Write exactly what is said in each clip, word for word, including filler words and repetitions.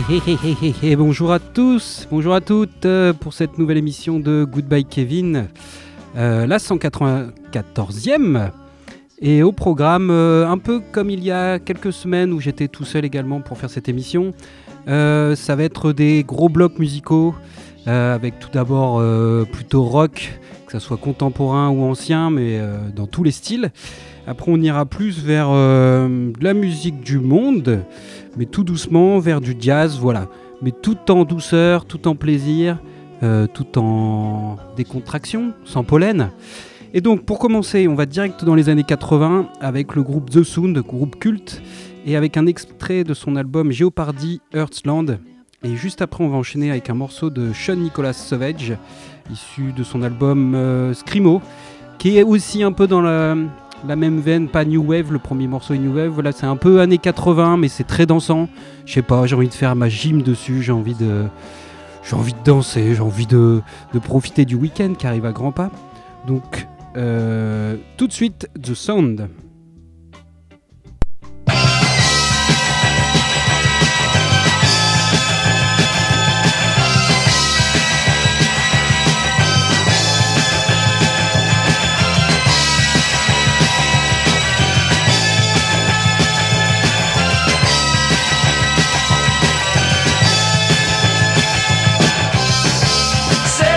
hey, hey, hey, hey, hey. Bonjour à tous, bonjour à toutes euh, pour cette nouvelle émission de Goodbye Kevin, euh, la cent quatre-vingt-quatorzième. Et au programme, euh, un peu comme il y a quelques semaines où j'étais tout seul également pour faire cette émission, euh, ça va être des gros blocs musicaux, euh, avec tout d'abord euh, plutôt rock, que ça soit contemporain ou ancien, mais euh, dans tous les styles. Après, on ira plus vers euh, de la musique du monde, mais tout doucement, vers du jazz, voilà. Mais tout en douceur, tout en plaisir, euh, tout en décontraction, sans pollen. Et donc, pour commencer, on va direct dans les années quatre-vingts avec le groupe The Sound, groupe culte, et avec un extrait de son album Jeopardy Earthland. Et juste après, on va enchaîner avec un morceau de Sean Nicholas Savage, issu de son album euh, Screamo, qui est aussi un peu dans la... la même veine, pas New Wave, le premier morceau est New Wave, voilà, c'est un peu années quatre-vingts, mais c'est très dansant. Je sais pas, j'ai envie de faire ma gym dessus, j'ai envie de, j'ai envie de danser, j'ai envie de, de profiter du week-end qui arrive à grands pas. Donc, euh, tout de suite, The Sound.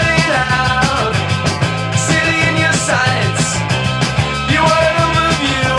You were an overview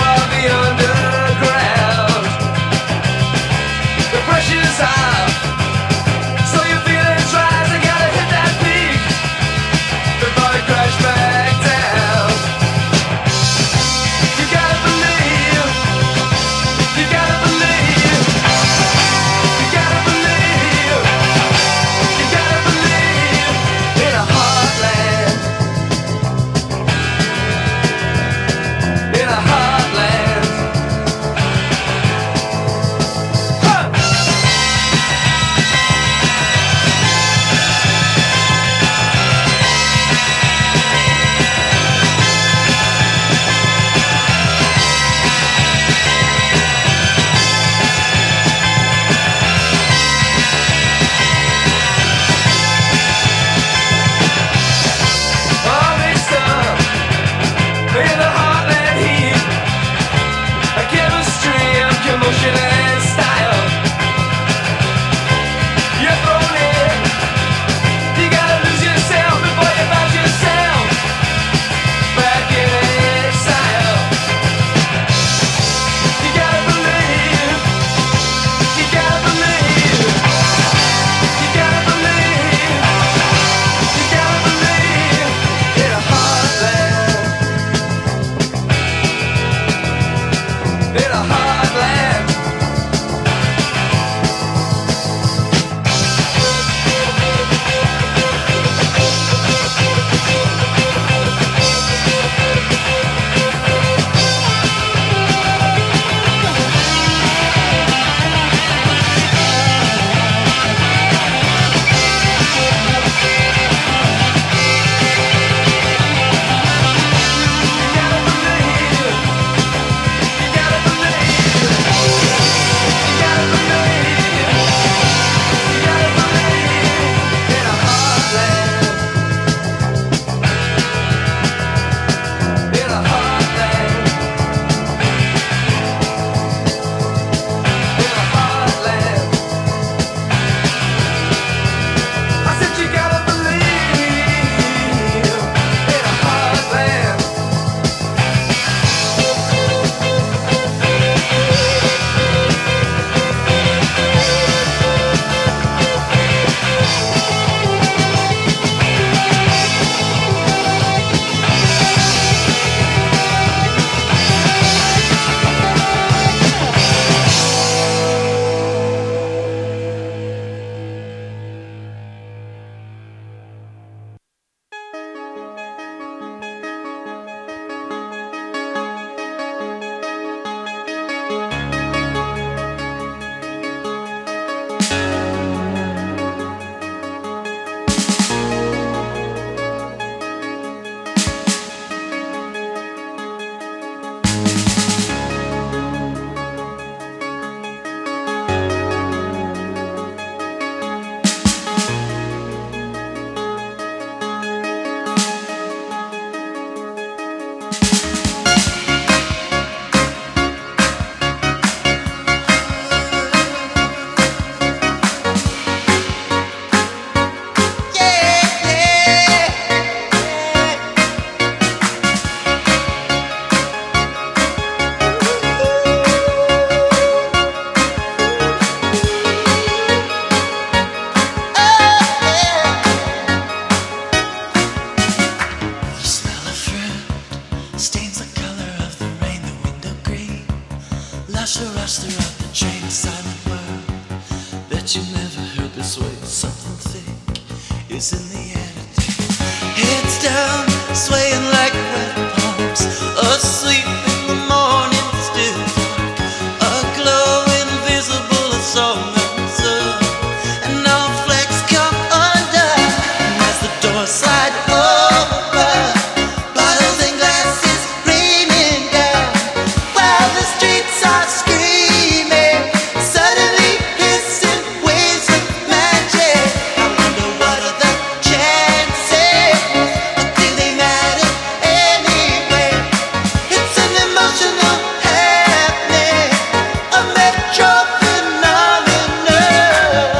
is in the attitude. Heads down, swaying like wet palms, asleep in the morning still. A glow invisible, a song unsung, and all flex come undone. And as the door slide open, bottles and glasses raining down, while the streets are screaming, suddenly hissing waves of magic. I wonder what are the chances, or do they matter anyway? It's an emotional happening, a metro phenomenon.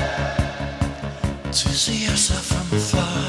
To see yourself from afar,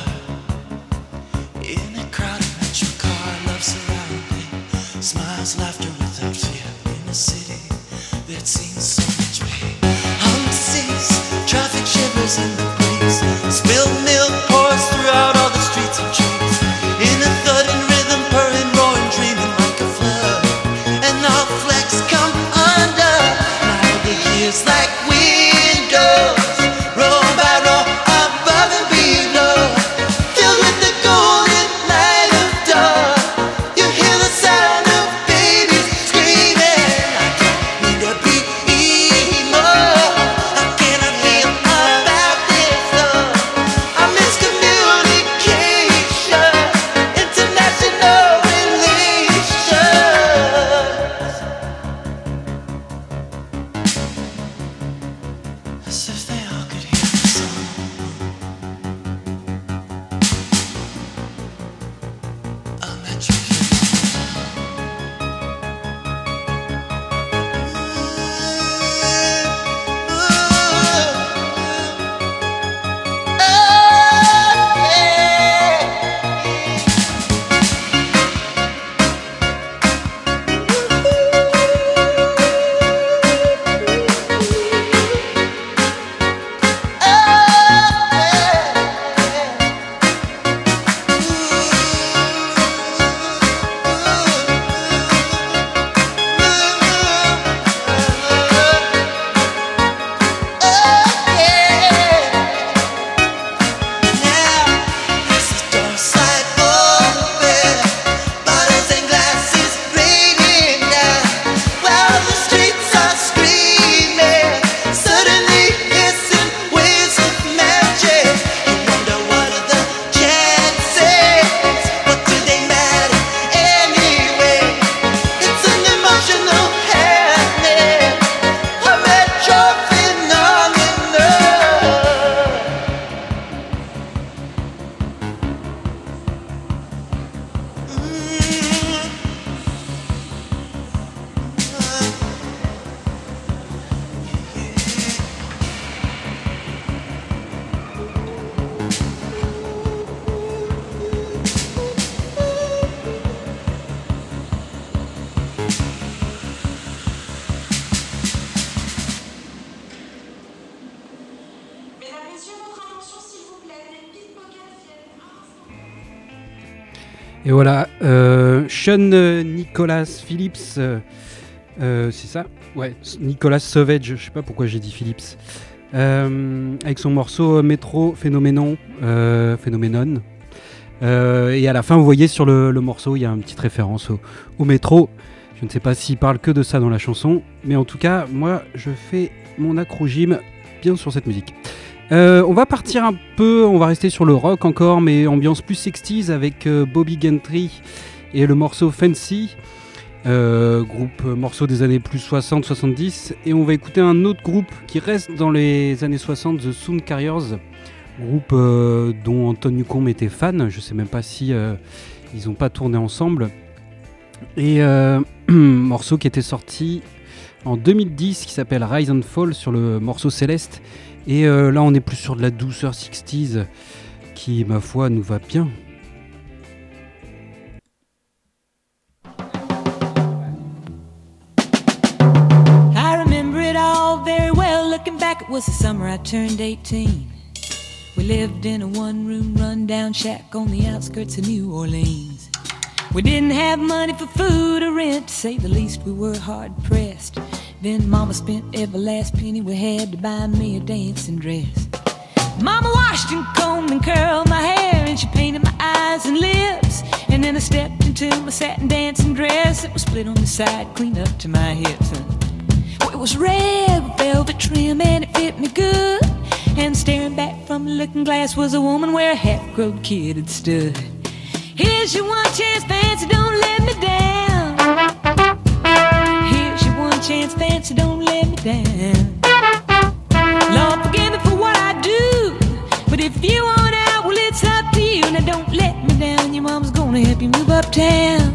in a crowded metro car, love surrounding, smiles, laughter without fear. In a city that seems so much pain, hum cease, traffic shivers in the breeze. Spilled milk pours throughout all the streets and trees. In a thudding rhythm, purring, roaring, dreaming like a flood. And all flecks come undone. Now the years like windows, row by row, above and below, filled with the golden light of dawn. You hear the sound of babies screaming. I don't mean to be emo, how can I feel about this love? I miss communication, international relations. As if they all could hear the song. A metro Et voilà, euh, Sean Nicholas Phillips, euh, euh, c'est ça? Ouais, Nicholas Savage, je sais pas pourquoi j'ai dit Phillips, euh, avec son morceau Metro Phénoménon, euh, Phénoménon. Euh, et à la fin, vous voyez sur le, le morceau, il y a une petite référence au, au métro. Je ne sais pas s'il parle que de ça dans la chanson, mais en tout cas, moi, je fais mon accro-gym bien sur cette musique. Euh, on va partir un peu, on va rester sur le rock encore, mais ambiance plus sixties avec euh, Bobby Gentry et le morceau Fancy, euh, groupe euh, morceau des années plus soixante soixante-dix. Et on va écouter un autre groupe qui reste dans les années soixante, The Sound Carriers, groupe euh, dont Anton Newcombe était fan. Je sais même pas si euh, ils n'ont pas tourné ensemble. Et euh, morceau qui était sorti en deux mille dix qui s'appelle Rise and Fall sur le morceau Céleste. Et euh, là on est plus sur de la douceur sixties qui, ma foi, nous va bien. I remember it all very well. Looking back, it was the summer I turned eighteen. We lived in a one-room run-down shack on the outskirts of New Orleans. We didn't have money for food or rent, to say the least we were hard-pressed. Then Mama spent every last penny we had to buy me a dancing dress. Mama washed and combed and curled my hair, and she painted my eyes and lips. And then I stepped into my satin dancing dress. It was split on the side, clean up to my hips. And it was red with velvet trim, and it fit me good. And staring back from the looking glass was a woman where a half-grown kid had stood. Here's your one chance, fancy, don't let me down. Here's your one chance, fancy, don't let me down. Lord, forgive me for what I do, but if you want out, well, it's up to you. Now don't let me down, your mom's gonna help you move uptown.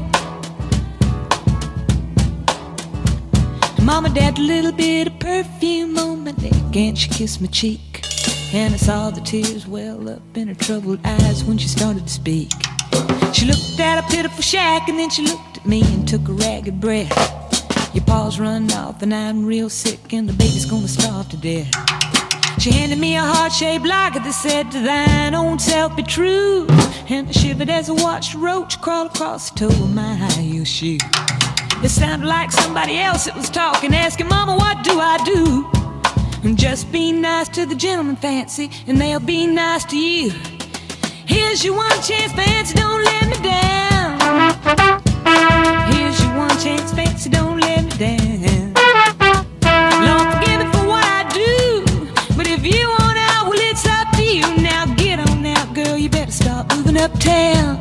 Mama dabbed a little bit of perfume on my neck, and she kissed my cheek. And I saw the tears well up in her troubled eyes when she started to speak. She looked at a pitiful shack, and then she looked at me and took a ragged breath. Your paws run off and I'm real sick, and the baby's gonna starve to death. She handed me a heart-shaped locket that said, to thine own self be true. And I shivered as I watched a roach crawl across the toe of my high-heel shoe. It sounded like somebody else that was talking, asking, Mama, what do I do? And just be nice to the gentleman, fancy, and they'll be nice to you. Here's your one chance, fancy, don't let me down. Here's your one chance, fancy, don't let me down. Lord, forgive me for what I do, but if you want out, well, it's up to you. Now get on out, girl, you better start moving uptown.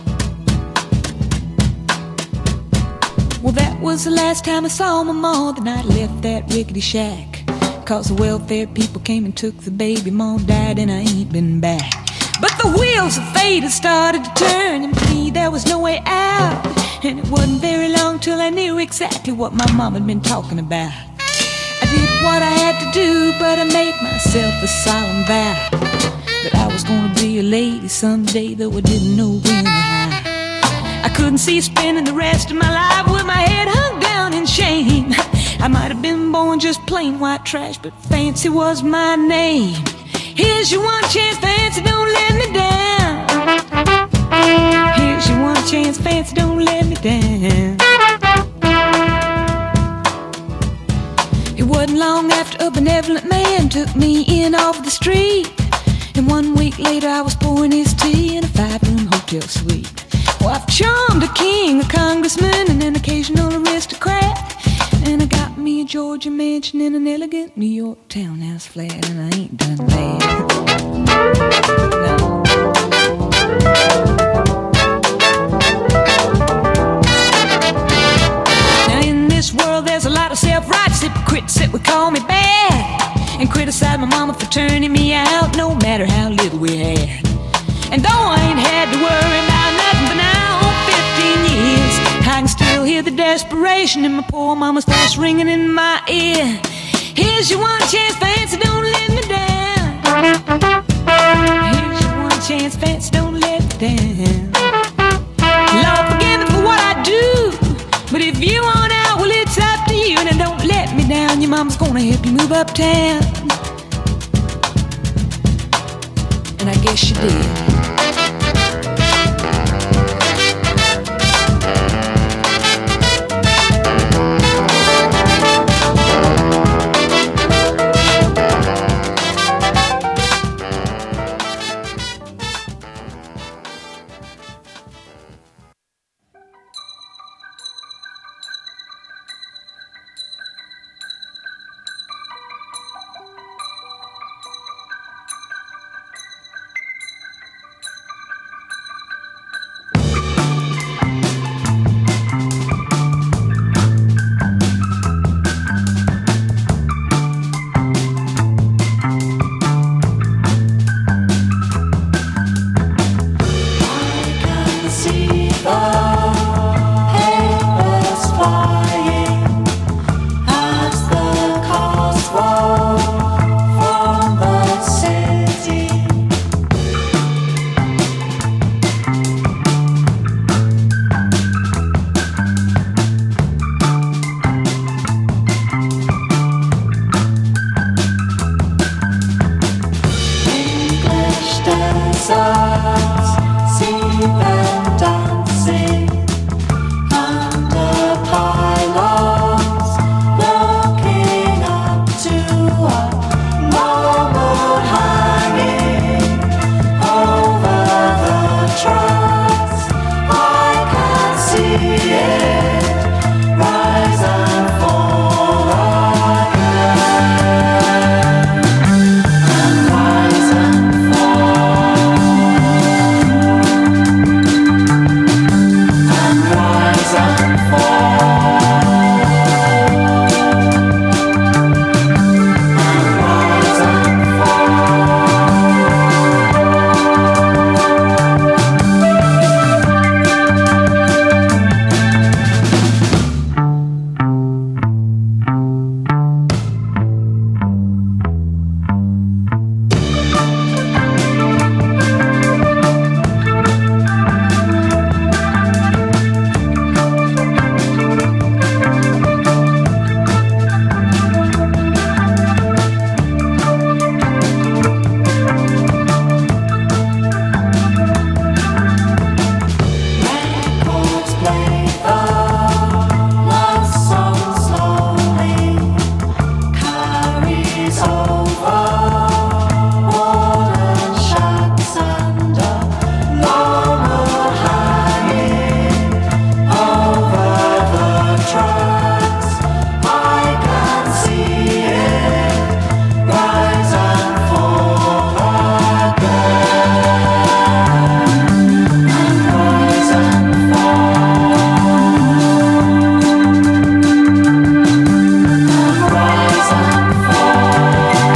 Well, that was the last time I saw my ma, the night I left that rickety shack. Cause the welfare people came and took the baby, Mom died and I ain't been back. But the wheels of fate had started to turn, and for me there was no way out. And it wasn't very long till I knew exactly what my mom had been talking about. I did what I had to do, but I made myself a solemn vow that I was gonna be a lady someday, though I didn't know when or how. I couldn't see spending the rest of my life with my head hung down in shame. I might have been born just plain white trash, but fancy was my name. Here's your one chance, fancy, don't let me down. Here's your one chance, fancy, don't let me down. It wasn't long after a benevolent man took me in off the street. And one week later I was pouring his tea in a five-room hotel suite. Well, I've charmed a king, a congressman, and an occasional aristocrat. And I got me a Georgia mansion in an elegant New York townhouse flat, and I ain't done bad. No. Now in this world there's a lot of self-righteous hypocrites that would call me bad and criticize my mama for turning me out, no matter how little we had. And though I ain't had to worry about nothing for now fifteen years, I can still hear the desperation in my poor mama's voice ringing in my ear. Here's your one chance, fancy, don't let me down. Here's your one chance, fancy, don't let me down. Lord, forgive me for what I do, but if you want out, well, it's up to you. And don't let me down, your mama's gonna help you move uptown. And I guess she did. Hanging Rise and fall.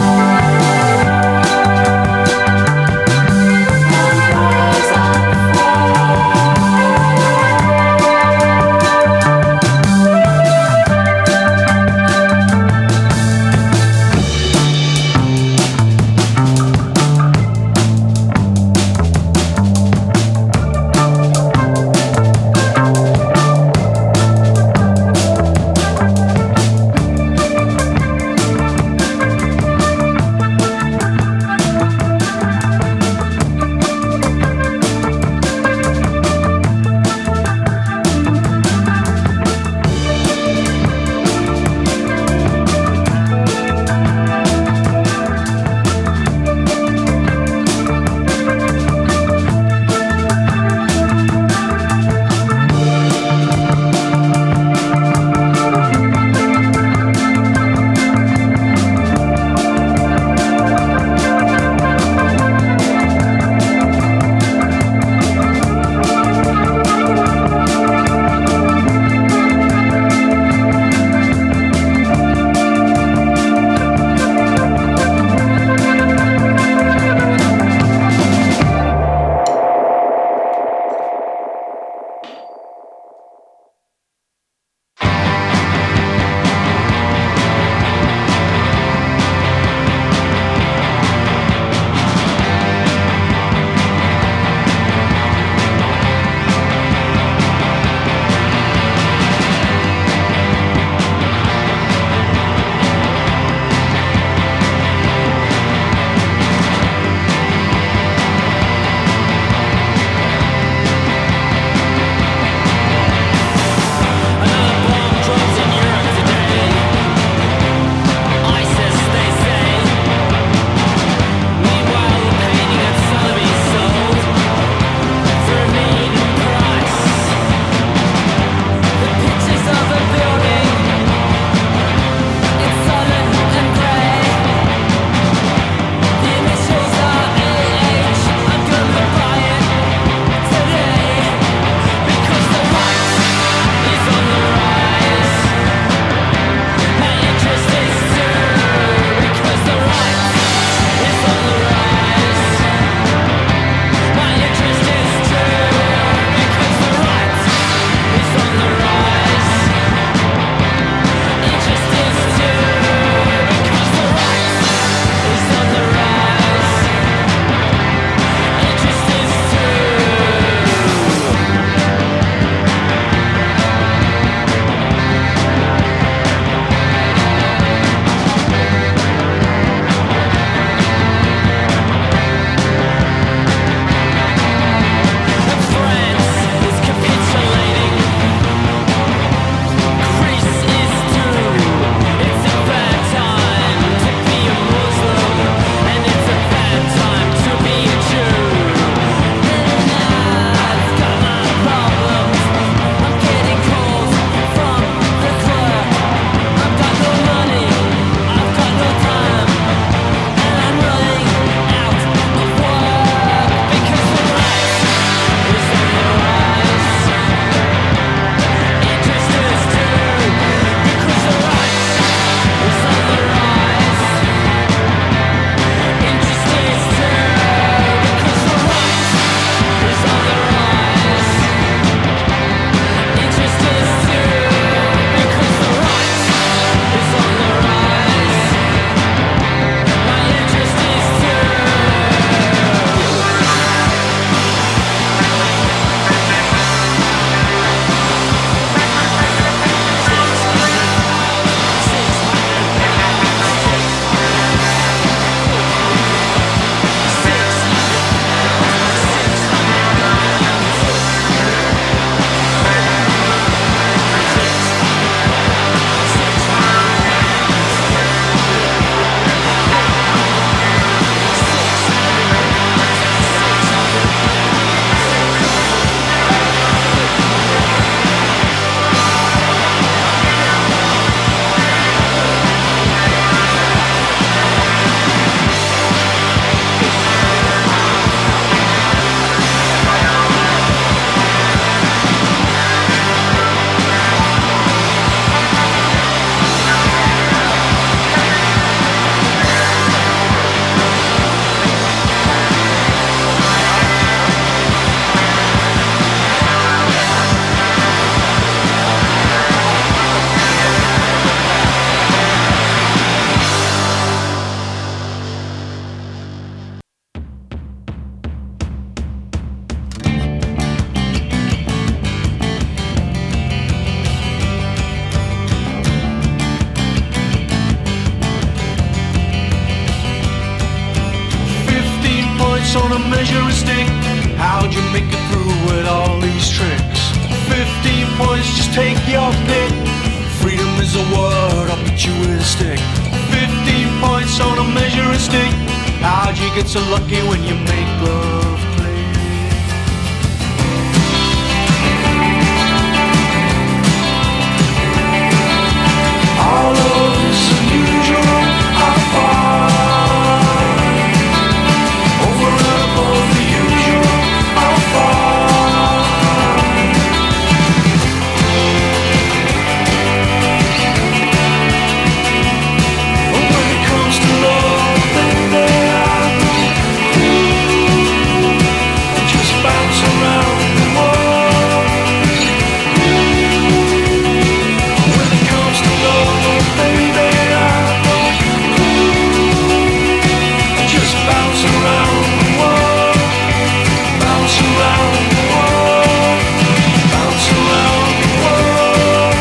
points on a measuring stick. How'd you make it through with all these tricks? Fifteen points, just take your pick. Freedom is a word, I'll beat you with a stick. Fifteen points on a measuring stick. How'd you get so lucky when you make love play? All of this unusual, how far? Over and above the usual, how far? But when it comes to love, baby, I just bounce around the world. When it comes to love, baby, I just bounce around the world. Bounce around the world. Bounce around the world.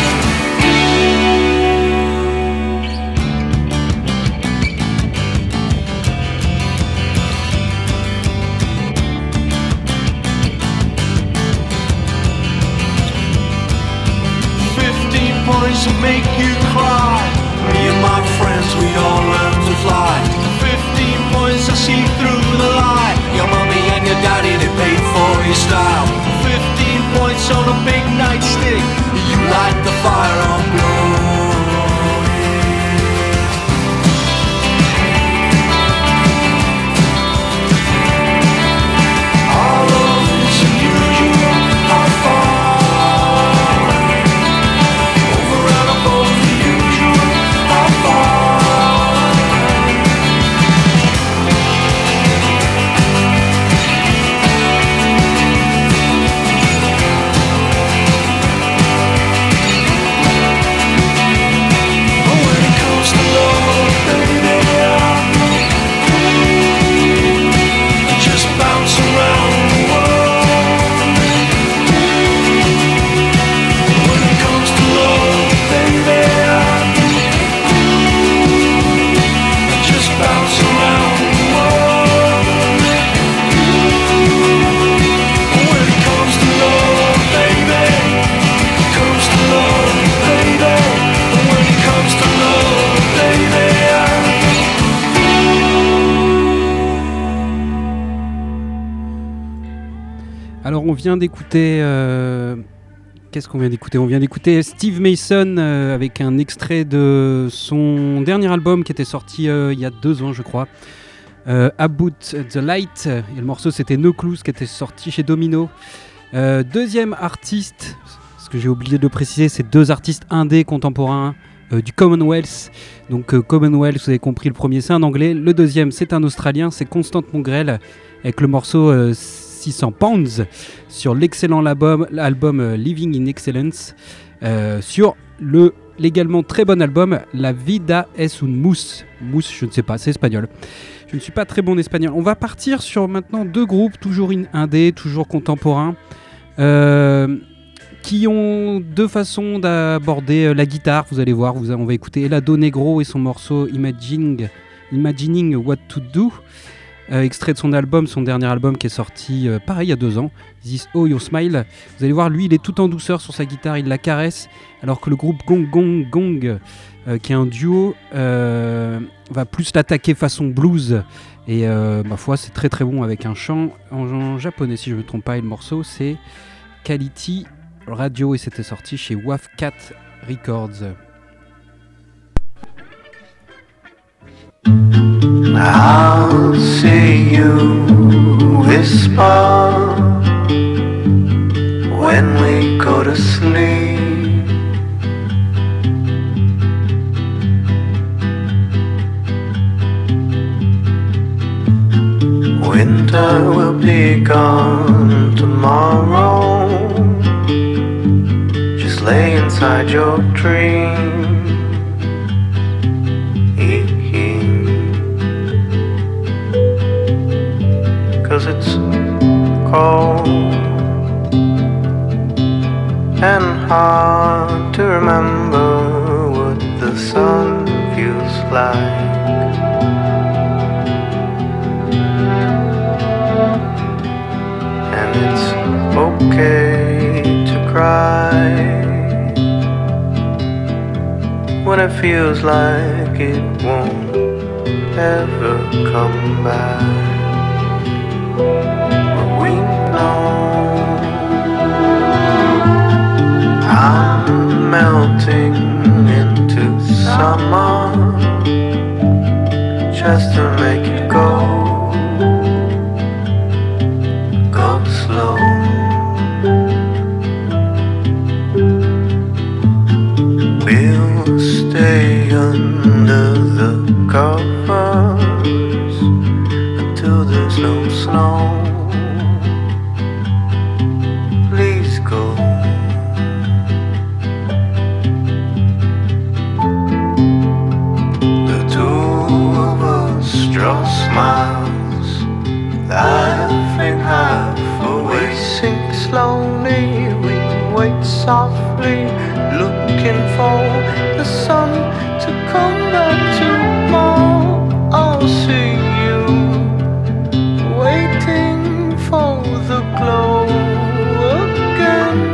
Fifteen points to make you cry. Me and my friends, we all learn to fly. Fifteen points to see through the lie. Your mommy and your daddy, they paid for your style. Fifteen points on a big nightstick. You light the fire on glory. All of this unusual, how far? Over and above the usual, how far? But when it comes to love, baby, I just bounce around the world. When it comes to love, baby, I just bounce around the world. When it comes to love, baby, comes to love, baby. When it comes to love, baby, Alors on vient d'écouter... euh, Qu'est-ce qu'on vient d'écouter? On vient d'écouter Steve Mason euh, avec un extrait de son dernier album qui était sorti euh, il y a deux ans je crois. Euh, About the Light. Et le morceau c'était No Clues qui était sorti chez Domino. Euh, deuxième artiste, ce que j'ai oublié de préciser, c'est deux artistes indés contemporains euh, du Commonwealth. Donc euh, Commonwealth, vous avez compris, le premier c'est un anglais, le deuxième c'est un australien, c'est Constant Mongrel avec le morceau euh, six cents pounds sur l'excellent album, l'album euh, Living in Excellence, euh, sur le légalement très bon album La Vida es un Mousse. Mousse, je ne sais pas, c'est espagnol. Je ne suis pas très bon en espagnol. On va partir sur maintenant deux groupes, toujours in- indés, toujours contemporains, euh, qui ont deux façons d'aborder euh, la guitare. Vous allez voir, vous, on va écouter Helado Negro et son morceau Imagining, Imagining What to Do. Euh, extrait de son album, son dernier album qui est sorti euh, pareil il y a deux ans, This Oh Your Smile. Vous allez voir, lui il est tout en douceur sur sa guitare, il la caresse, alors que le groupe Gong Gong Gong, euh, qui est un duo, euh, va plus l'attaquer façon blues. Et euh, ma foi, c'est très très bon avec un chant en, en japonais si je ne me trompe pas. Et le morceau c'est Quality Radio et c'était sorti chez W A F quatre Records. I'll see you whisper when we go to sleep. Winter will be gone tomorrow. Just lay inside your dream. Cause it's cold and hard to remember what the sun feels like. when it feels like it won't ever come back. But we know I'm melting into summer just to make it go, go slow. We'll stay under the covers until there's no snow. Please go. The two of us draw smiles, laughing half away, sink slowly. We wait softly, looking for the sun to come back tomorrow. I'll see you waiting for the glow again.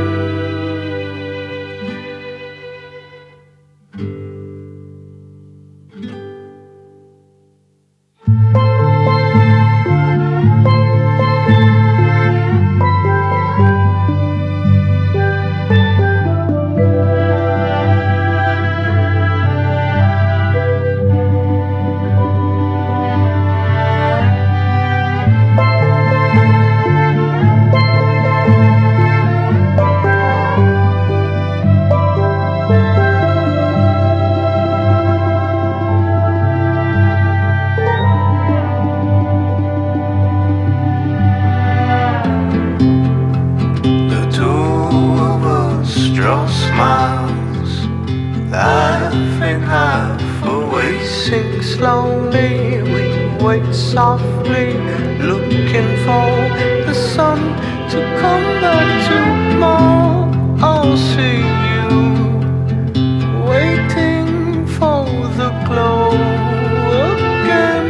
Slowly we wait softly, looking for the sun to come back tomorrow. I'll see you waiting for the glow again.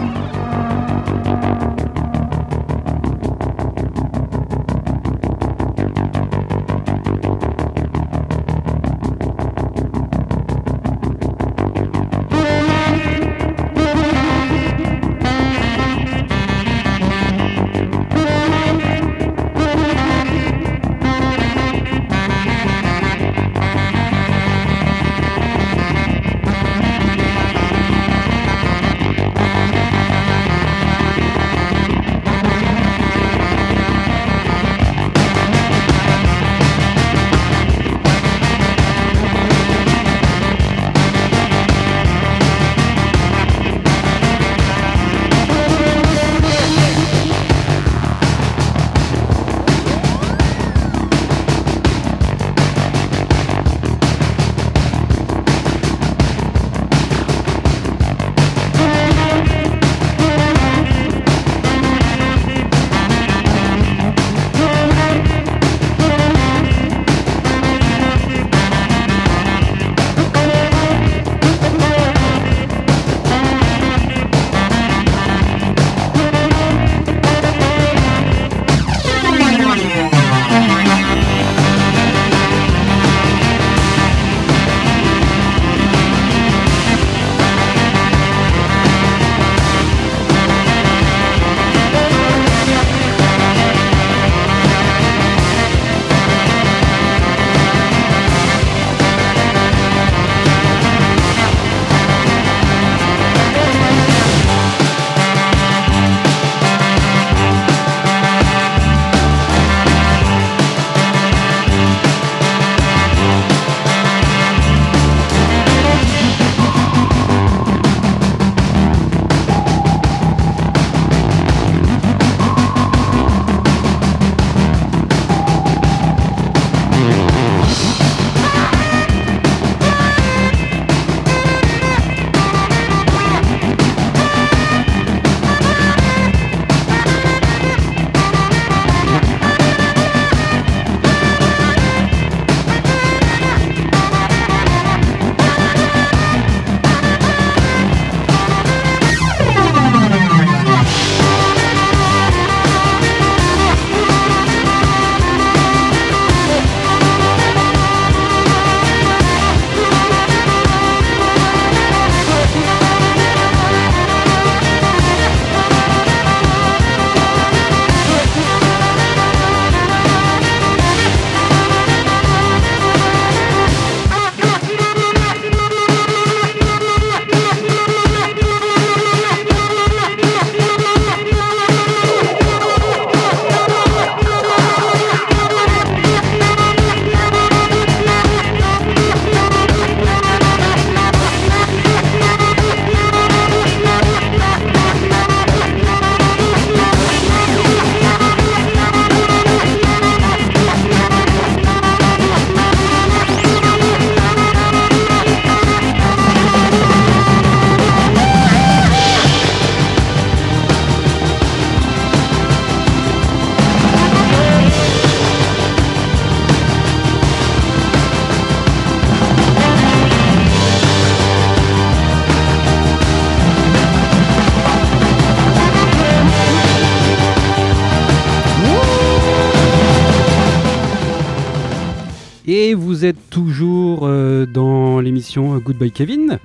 Et vous êtes toujours euh, dans l'émission Goodbye Kevin.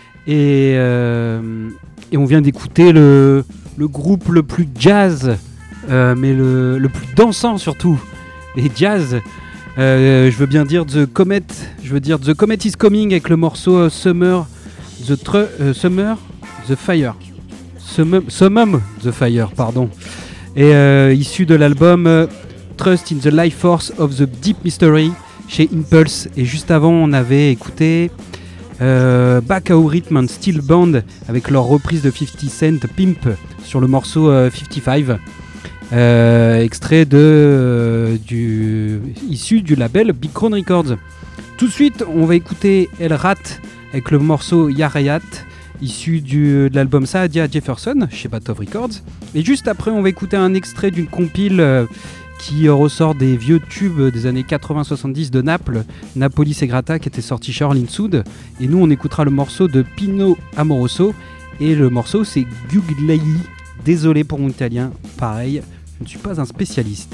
Et, euh, et on vient d'écouter le, le groupe le plus jazz, euh, mais le, le plus dansant surtout. Les jazz, euh, je veux bien dire The Comet, je veux dire The Comet is Coming avec le morceau euh, Summer, the tr- euh, Summer, The Fire. Summum, Summum the Fire, pardon. Et euh, issu de l'album euh, Trust in the Life Force of the Deep Mystery chez Impulse. Et juste avant, on avait écouté euh, Back Our Rhythm and Steel Band avec leur reprise de fifty Cent Pimp sur le morceau euh, fifty-five, euh, extrait de, euh, du, issu du label Big Crown Records. Tout de suite, on va écouter El Rat avec le morceau Yarayat, issu du, de l'album Saadia Jefferson chez Bad of Records. Et juste après, on va écouter un extrait d'une compile euh, qui ressort des vieux tubes des années quatre-vingts soixante-dix de Naples, Napoli Segrata, qui était sorti chez Orlin Soud. Et nous, on écoutera le morceau de Pino Amoroso Et le morceau c'est Guglai. Désolé pour mon italien, pareil, je ne suis pas un spécialiste.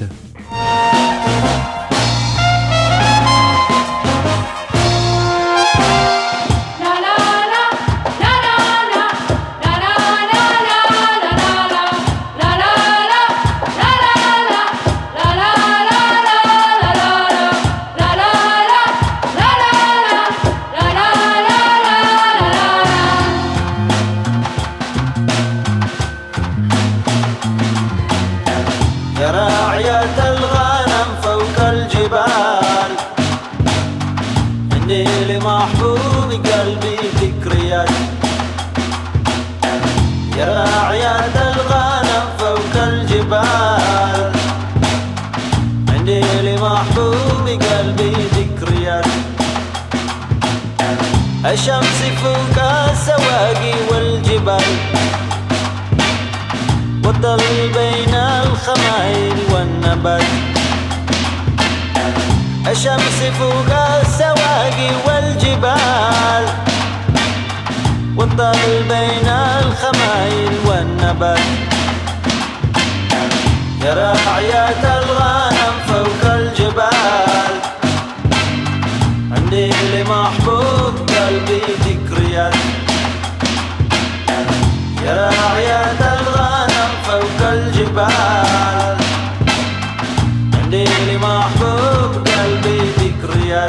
الشمس فوق السواقي والجبال والظل بين الخمايل والنبات الشمس فوق السواقي والجبال والظل بين الخمايل والنبات يا راعية الغنم فوق الجبال عندي لمحبوب قلبي ذكريات يا راعية الغنم فوق الجبال عندي لمحبوب قلبي ذكريات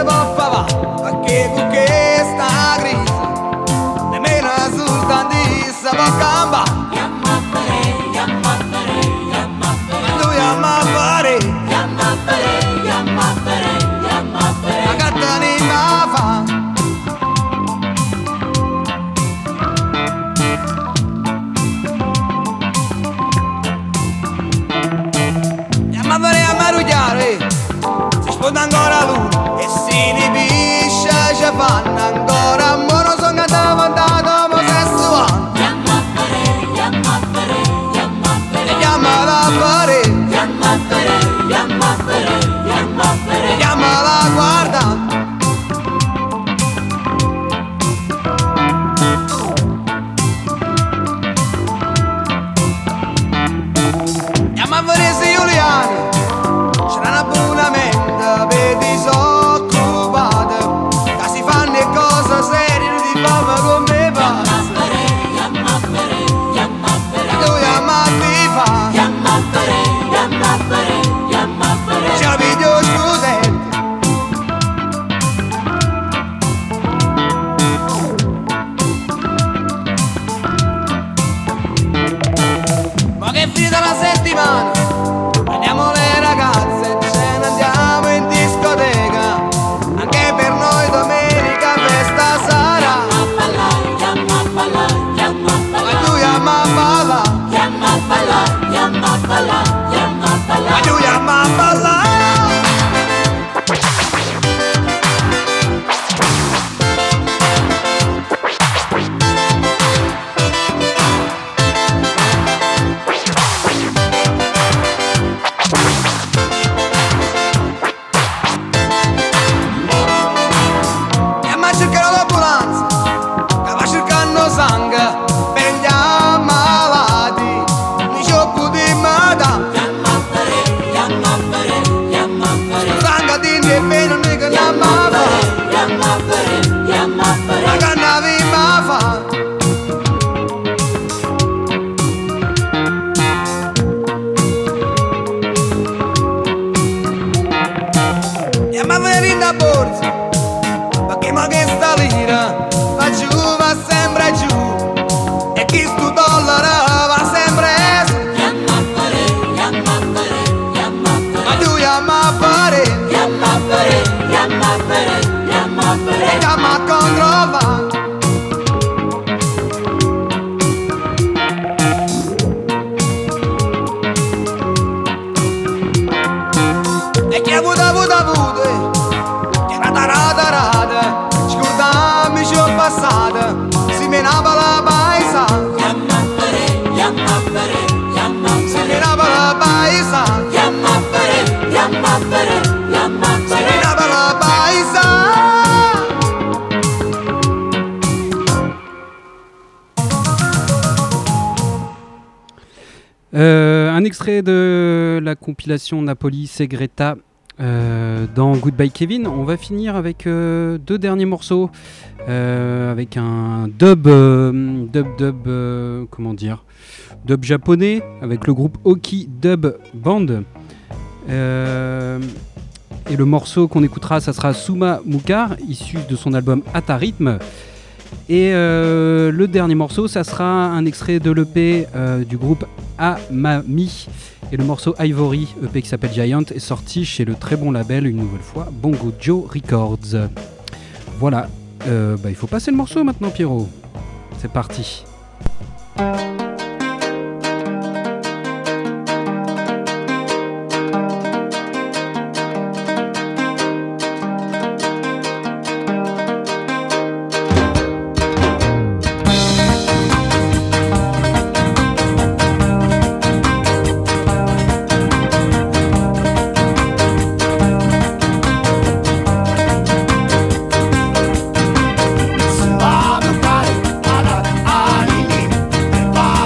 boffava, perché con questa crisi nemmeno risulta di sta bocca. Lui ama fare, la gatta ne ma fa. Ama fare, ama rugliare, si sponda ancora lui e si libisce, ci fanno ancora, ma non sono diventato omosessuale. E chiamala a fare, chiamala a guarda. Chiama a fare se Giuliani, c'era un abbonamento per disoccupati, che si fanno le cose serie di fama come pazzi. E lui ama ti fa, c'è video scusetti. Ma che è finita la settimana, prendiamo le ragazze e ce ne andiamo in discoteca. Anche per noi domenica festa sarà. Ma lui ama balla, ma lui ama balla. Andiamo a cercare l'ambulanza, che va cercando sangue per gli ammalati, mi sciocco di mata. Sangue di ne meno ne che la mava, la canna vi ma fa. Andiamo a vedere in da borsa, perché ma che sta lira va giù, va sempre giù, e chi sto dollaro va sempre su. Ma lui ama fare, e chiama a controllare. E chi ha avuto avuto avuto, che era tarata rata, scordarmi ci ho passato, si menava la paesa, si menava la paesa, si menava la paesa. Euh, un extrait de la compilation Napoli Segreta euh, dans Goodbye Kevin. On va finir avec euh, deux derniers morceaux, euh, avec un dub, euh, dub, dub, euh, comment dire, dub japonais avec le groupe Oki Dub Band. Euh, et le morceau qu'on écoutera, ça sera Suma Mukar, issu de son album Atarythme. Et euh, le dernier morceau, ça sera un extrait de l'E P euh, du groupe Amami. Et le morceau Ivory, E P qui s'appelle Giant, est sorti chez le très bon label, une nouvelle fois, Bongo Joe Records. Voilà, euh, bah, il faut passer le morceau maintenant, Pierrot. C'est parti. Bye.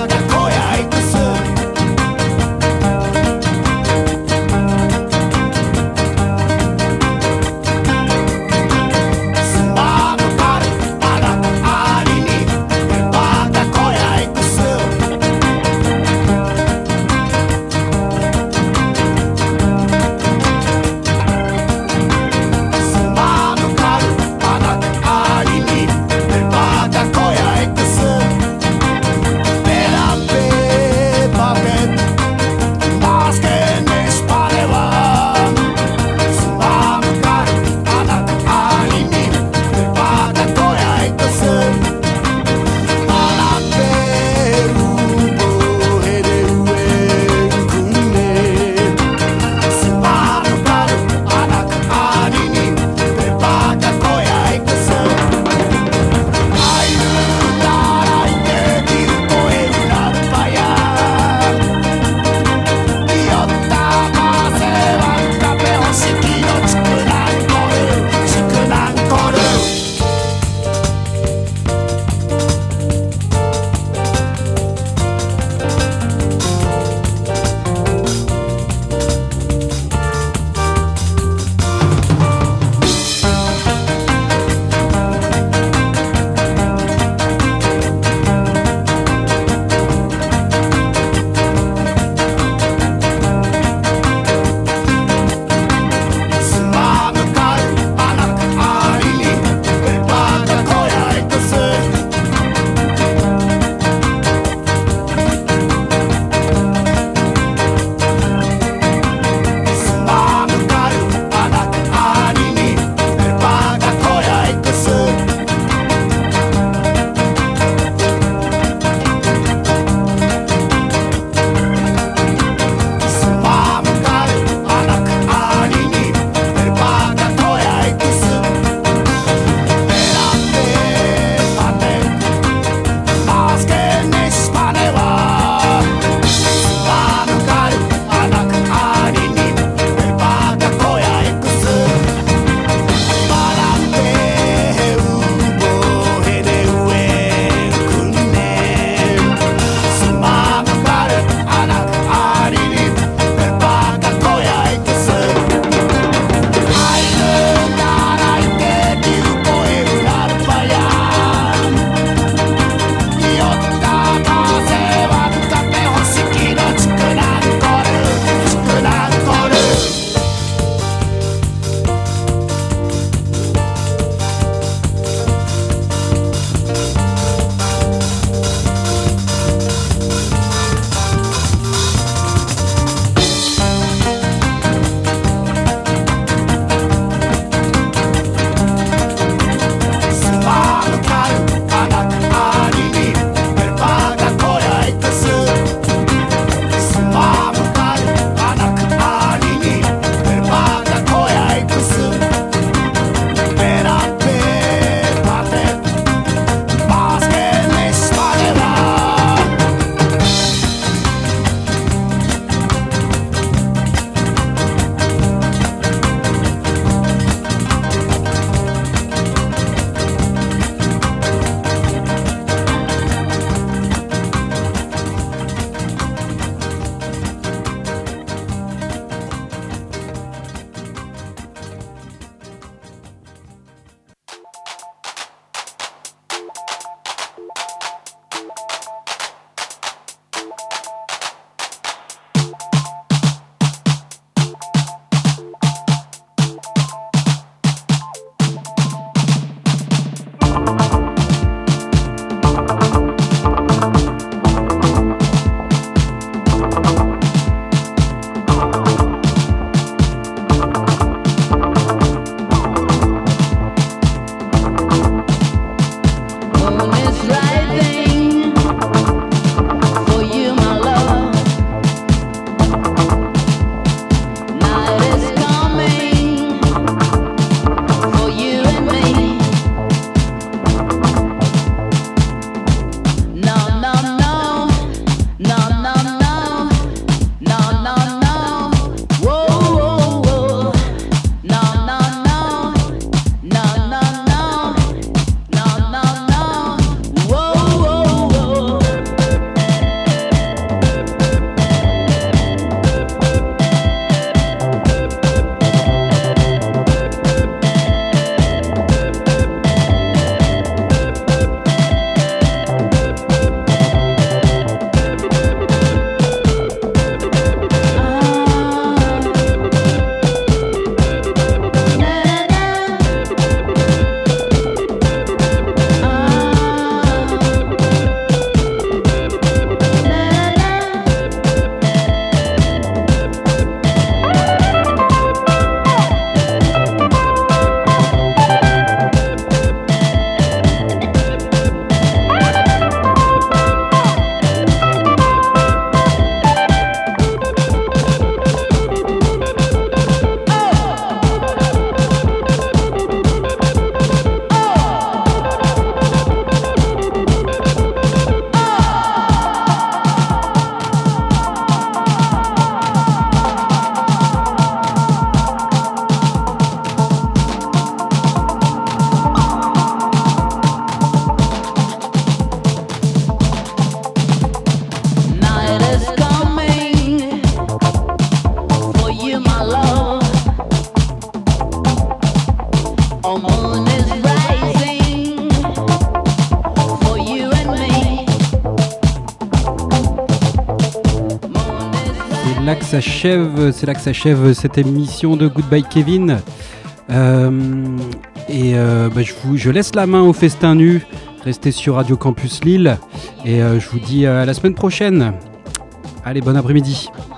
s'achève, c'est là que s'achève cette émission de Goodbye Kevin. Euh, et euh, bah, je, vous, je laisse la main au festin nu. Restez sur Radio Campus Lille et euh, je vous dis à la semaine prochaine. Allez, bon après-midi.